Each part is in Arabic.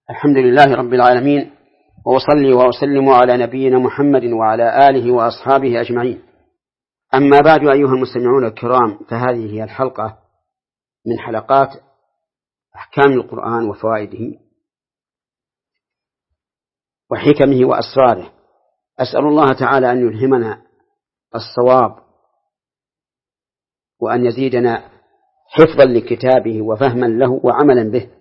الحمد لله رب العالمين، وأصلي وأسلم على نبينا محمد وعلى آله وأصحابه أجمعين. أما بعد، أيها المستمعون الكرام، فهذه هي الحلقة من حلقات أحكام القرآن وفوائده وحكمه وأسراره. أسأل الله تعالى أن يلهمنا الصواب، وأن يزيدنا حفظا لكتابه وفهما له وعملا به.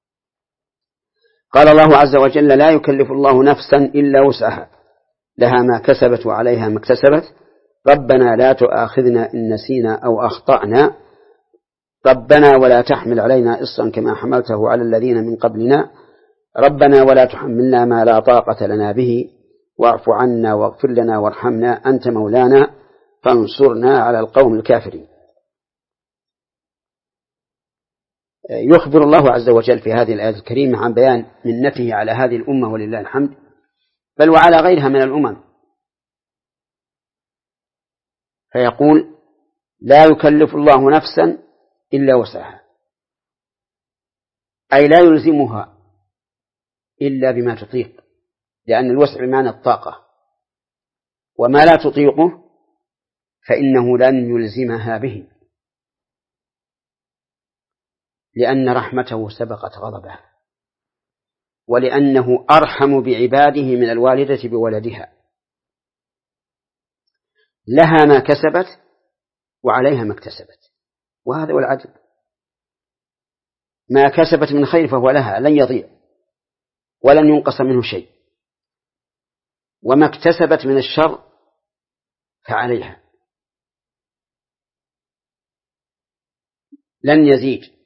قال الله عز وجل: لا يكلف الله نفسا إلا وسعها، لها ما كسبت وعليها ما اكتسبت، ربنا لا تؤاخذنا إن نسينا أو أخطأنا، ربنا ولا تحمل علينا إصرا كما حملته على الذين من قبلنا، ربنا ولا تحملنا ما لا طاقة لنا به، واعف عنا واغفر لنا وارحمنا أنت مولانا فانصرنا على القوم الكافرين. يخبر الله عز وجل في هذه الآية الكريمة عن بيان منته على هذه الأمة ولله الحمد، بل وعلى غيرها من الأمم، فيقول: لا يكلف الله نفسا إلا وسعها، أي لا يلزمها إلا بما تطيق، لأن الوسع بمعنى الطاقة، وما لا تطيقه فإنه لن يلزمها به، لأن رحمته سبقت غضبه، ولأنه أرحم بعباده من الوالدة بولدها. لها ما كسبت وعليها ما اكتسبت، وهذا هو العدل. ما كسبت من خير فهو لها، لن يضيع ولن ينقص منه شيء، وما اكتسبت من الشر فعليها، لن يزيد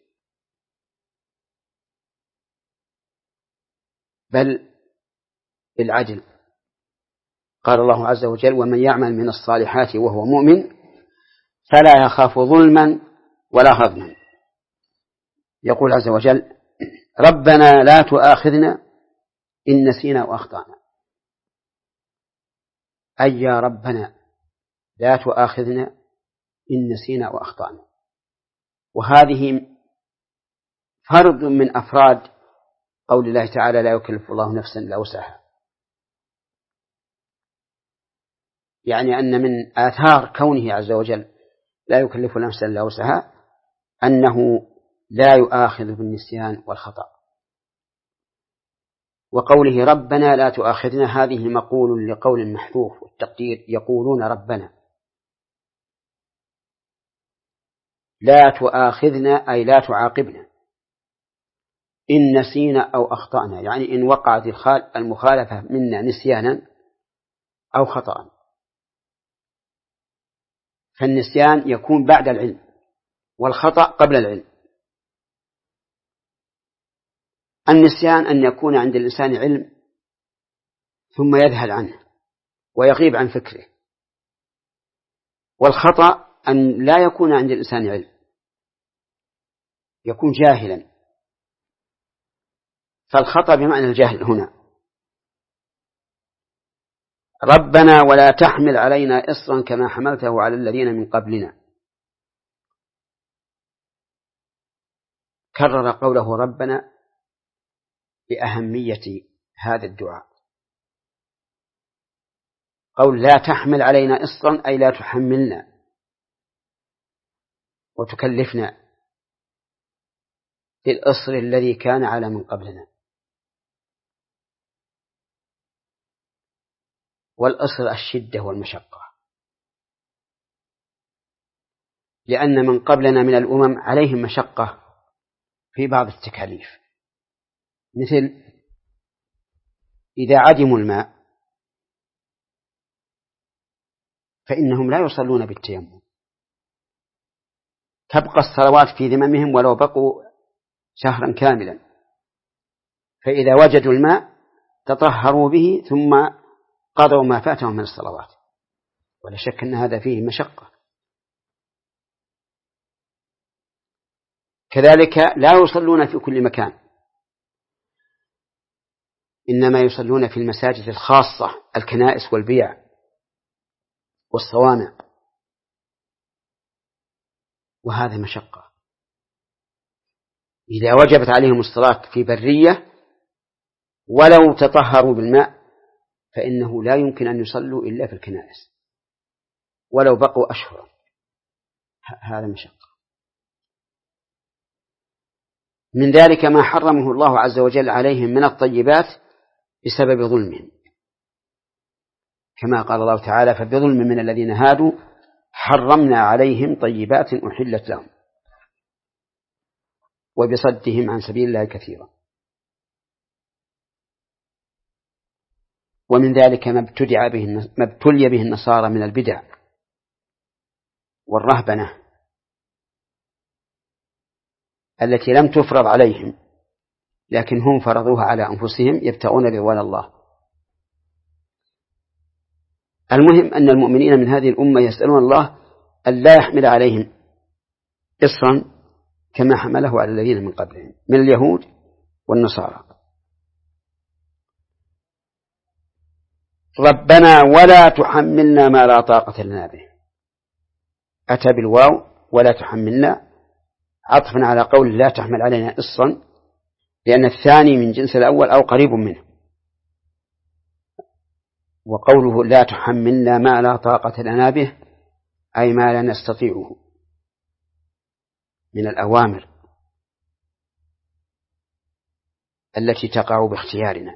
بل بالعدل. قال الله عز وجل: ومن يعمل من الصالحات وهو مؤمن فلا يخاف ظلما ولا هضما. يقول عز وجل: ربنا لا تؤاخذنا إن نسينا وأخطأنا، أي يا ربنا لا تؤاخذنا إن نسينا وأخطأنا. وهذه فرد من أفراد قول الله تعالى: لا يكلف الله نفسا إلا وسعها، يعني أن من آثار كونه عز وجل لا يكلف نفسا إلا وسعها أنه لا يؤاخذ بالنسيان والخطأ. وقوله ربنا لا تؤاخذنا هذه مقول لقول محذوف، والتقدير يقولون ربنا لا تؤاخذنا أي لا تعاقبنا إن نسينا أو أخطأنا، يعني إن وقعت المخالفة منا نسيانا أو خطأ. فالنسيان يكون بعد العلم، والخطأ قبل العلم. النسيان أن يكون عند الإنسان علم ثم يذهل عنه ويغيب عن فكره، والخطأ أن لا يكون عند الإنسان علم، يكون جاهلا، فالخطأ بمعنى الجهل هنا. ربنا ولا تحمل علينا إصرا كما حملته على الذين من قبلنا. كرر قوله ربنا بأهمية هذا الدعاء. قول لا تحمل علينا إصرا أي لا تحملنا وتكلفنا في الإصر الذي كان على من قبلنا. والإصر الشدة والمشقة، لأن من قبلنا من الأمم عليهم مشقة في بعض التكاليف، مثل إذا عدموا الماء فإنهم لا يصلون بالتيمم، تبقى الصلوات في ذممهم ولو بقوا شهرا كاملا، فإذا وجدوا الماء تطهروا به ثم قضوا ما فاتهم من الصلوات، ولا شك أن هذا فيه مشقة. كذلك لا يصلون في كل مكان، إنما يصلون في المساجد الخاصة، الكنائس والبيع والصوامع، وهذا مشقة. إذا وجبت عليهم الصلاة في برية ولو تطهروا بالماء فإنه لا يمكن أن يصلوا إلا في الكنائس ولو بقوا أشهرا. هذا مشقة. من ذلك ما حرمه الله عز وجل عليهم من الطيبات بسبب ظلمهم، كما قال الله تعالى: فبظلم من الذين هادوا حرمنا عليهم طيبات أحلت لهم وبصدهم عن سبيل الله كثيرا. ومن ذلك ما ابتلي به النصارى من البدع والرهبنة التي لم تفرض عليهم لكن هم فرضوها على أنفسهم يبتغون رضوان الله. المهم أن المؤمنين من هذه الأمة يسألون الله أن لا يحمل عليهم إصرا كما حمله على الذين من قبلهم من اليهود والنصارى. ربنا ولا تحملنا ما لا طاقة لنا به، أتى بالواو ولا تحملنا عطفا على قول لا تحمل علينا إصرا، لأن الثاني من جنس الأول أو قريب منه. وقوله لا تحملنا ما لا طاقة لنا به أي ما لا نستطيعه من الأوامر التي تقع باختيارنا.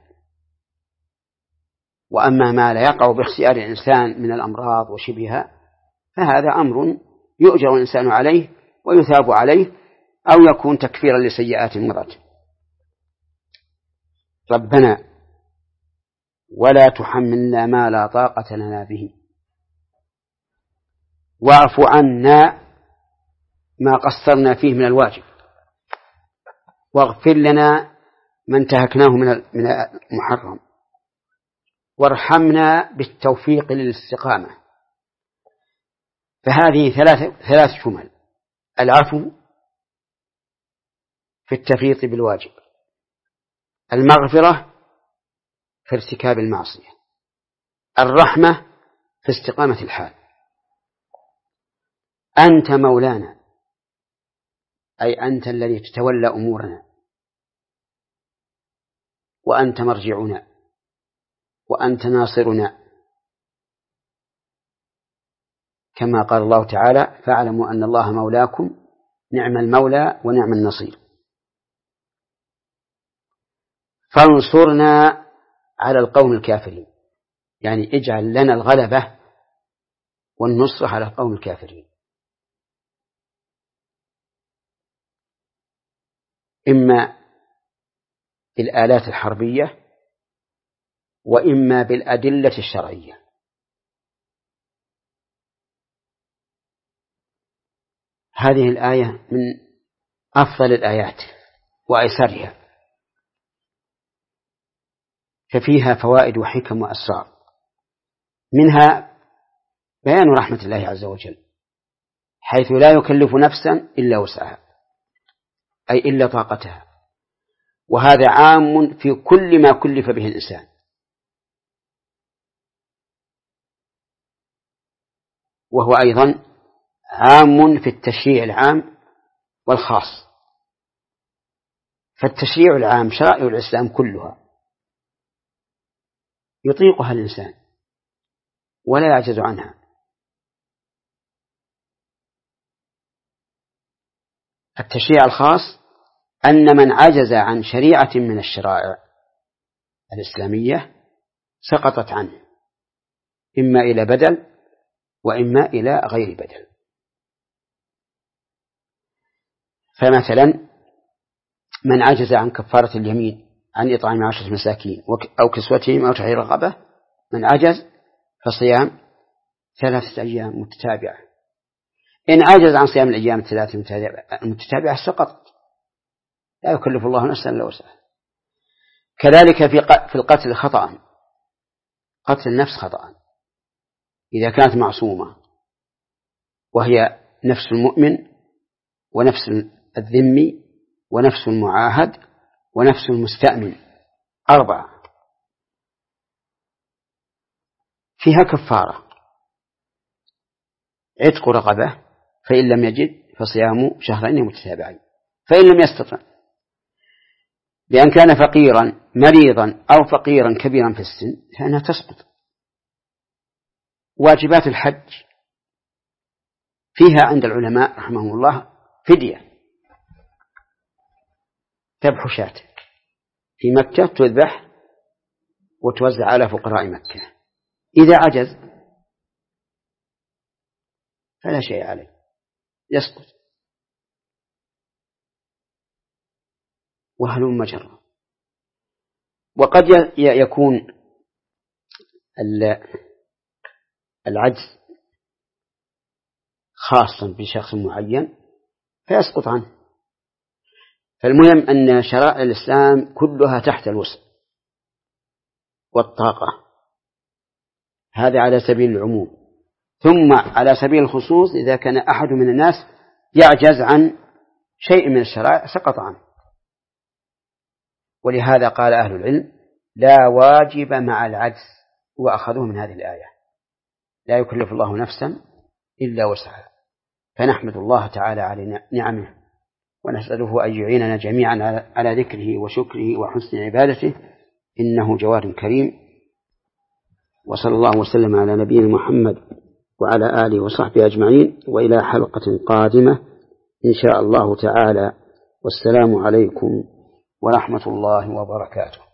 وأما ما لا يقع باختيار الإنسان من الأمراض وشبهها فهذا أمر يؤجر الإنسان عليه ويثاب عليه أو يكون تكفيرا لسيئات مرته. ربنا ولا تحملنا ما لا طاقة لنا به واعف عنا ما قصرنا فيه من الواجب واغفر لنا ما انتهكناه من المحرم وارحمنا بالتوفيق للاستقامة. فهذه ثلاث جمل: العفو في التفريط بالواجب، المغفرة في ارتكاب المعصية، الرحمة في استقامة الحال. أنت مولانا أي أنت الذي تتولى أمورنا، وأنت مرجعنا، وأنت ناصرنا، كما قال الله تعالى: فاعلموا أن الله مولاكم نعم المولى ونعم النصير. فانصرنا على القوم الكافرين، يعني اجعل لنا الغلبة والنصر على القوم الكافرين، إما بالآلات الحربية وإما بالأدلة الشرعية. هذه الآية من أفضل الآيات وأيسرها، ففيها فوائد وحكم وأسرار، منها بيان رحمة الله عز وجل حيث لا يكلف نفسا إلا وسعها أي إلا طاقتها، وهذا عام في كل ما كلف به الإنسان. وهو أيضا عام في التشريع العام والخاص. فالتشريع العام شرائع الإسلام كلها يطيقها الإنسان ولا يعجز عنها. التشريع الخاص أن من عجز عن شريعة من الشرائع الإسلامية سقطت عنه، إما إلى بدل وإما إلى غير بدل. فمثلا من عجز عن كفارة اليمين عن إطعام 10 مساكين أو كسوتهم أو تحرير رقبة، من عجز فصيام 3 أيام متتابعة. إن عجز عن صيام الأيام 3 متتابعة سقطت، لا يكلف الله نفسا إلا وسعها. كذلك في القتل خطأ، قتل النفس خطأ إذا كانت معصومة، وهي نفس المؤمن ونفس الذمي ونفس المعاهد ونفس المستأمن، 4. فيها كفارة: عتق رقبة، فإن لم يجد فصيام 2 شهرين متتابعين، فإن لم يستطع بأن كان فقيرا مريضا أو فقيرا كبيرا في السن فإنها تسقط. واجبات الحج فيها عند العلماء رحمهم الله فدية، ذبح شاة في مكة تذبح وتوزع على فقراء مكة. إذا عجز فلا شيء عليه، يسقط. وهلم مجرى. وقد يكون العجز خاصا بشخص معين فيسقط عنه. فالمهم أن شرائع الإسلام كلها تحت الوسع والطاقة، هذا على سبيل العموم. ثم على سبيل الخصوص إذا كان أحد من الناس يعجز عن شيء من الشرائع سقط عنه. ولهذا قال أهل العلم لا واجب مع العجز، وأخذوه من هذه الآية لا يكلف الله نفسا إلا وسعها. فنحمد الله تعالى على نعمه ونسأله أن يعيننا جميعا على ذكره وشكره وحسن عبادته، إنه جواد كريم. وصلى الله وسلم على نبينا محمد وعلى آله وصحبه أجمعين، وإلى حلقة قادمة إن شاء الله تعالى، والسلام عليكم ورحمة الله وبركاته.